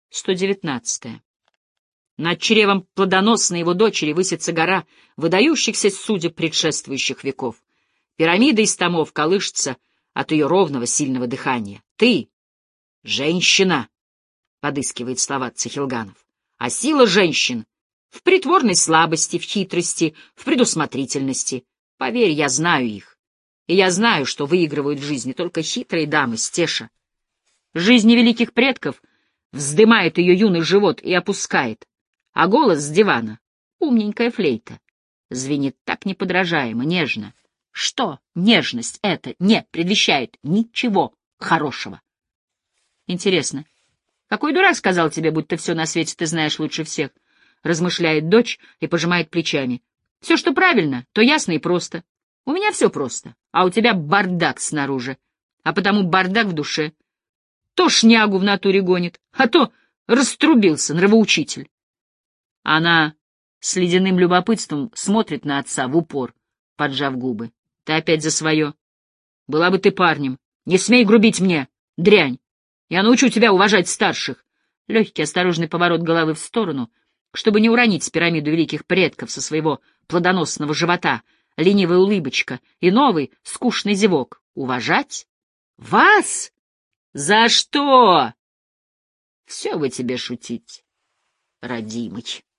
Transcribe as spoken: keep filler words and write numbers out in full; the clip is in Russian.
сто девятнадцатое. Над чревом плодоносной его дочери высится гора выдающихся судеб предшествующих веков. Пирамида из томов колышется от ее ровного сильного дыхания. Ты — женщина, — подыскивает слова Цихилганов. А сила женщин в притворной слабости, в хитрости, в предусмотрительности. Поверь, я знаю их. И я знаю, что выигрывают в жизни только хитрые дамы, Стеша. Жизни великих предков вздымает ее юный живот и опускает, а голос с дивана, умненькая флейта, звенит так неподражаемо, нежно, что нежность эта не предвещает ничего хорошего. Интересно, какой дурак сказал тебе, будто все на свете ты знаешь лучше всех? Размышляет дочь и пожимает плечами. Все, что правильно, то ясно и просто. У меня все просто, а у тебя бардак снаружи, а потому бардак в душе. То шнягу в натуре гонит, а то раструбился нравоучитель. Она с ледяным любопытством смотрит на отца в упор, поджав губы. Ты опять за свое. Была бы ты парнем. Не смей грубить мне, дрянь. Я научу тебя уважать старших. Легкий осторожный поворот головы в сторону, чтобы не уронить пирамиду великих предков со своего плодоносного живота, ленивая улыбочка и новый скучный зевок. Уважать? Вас? За что? Все бы тебе шутить, родимый.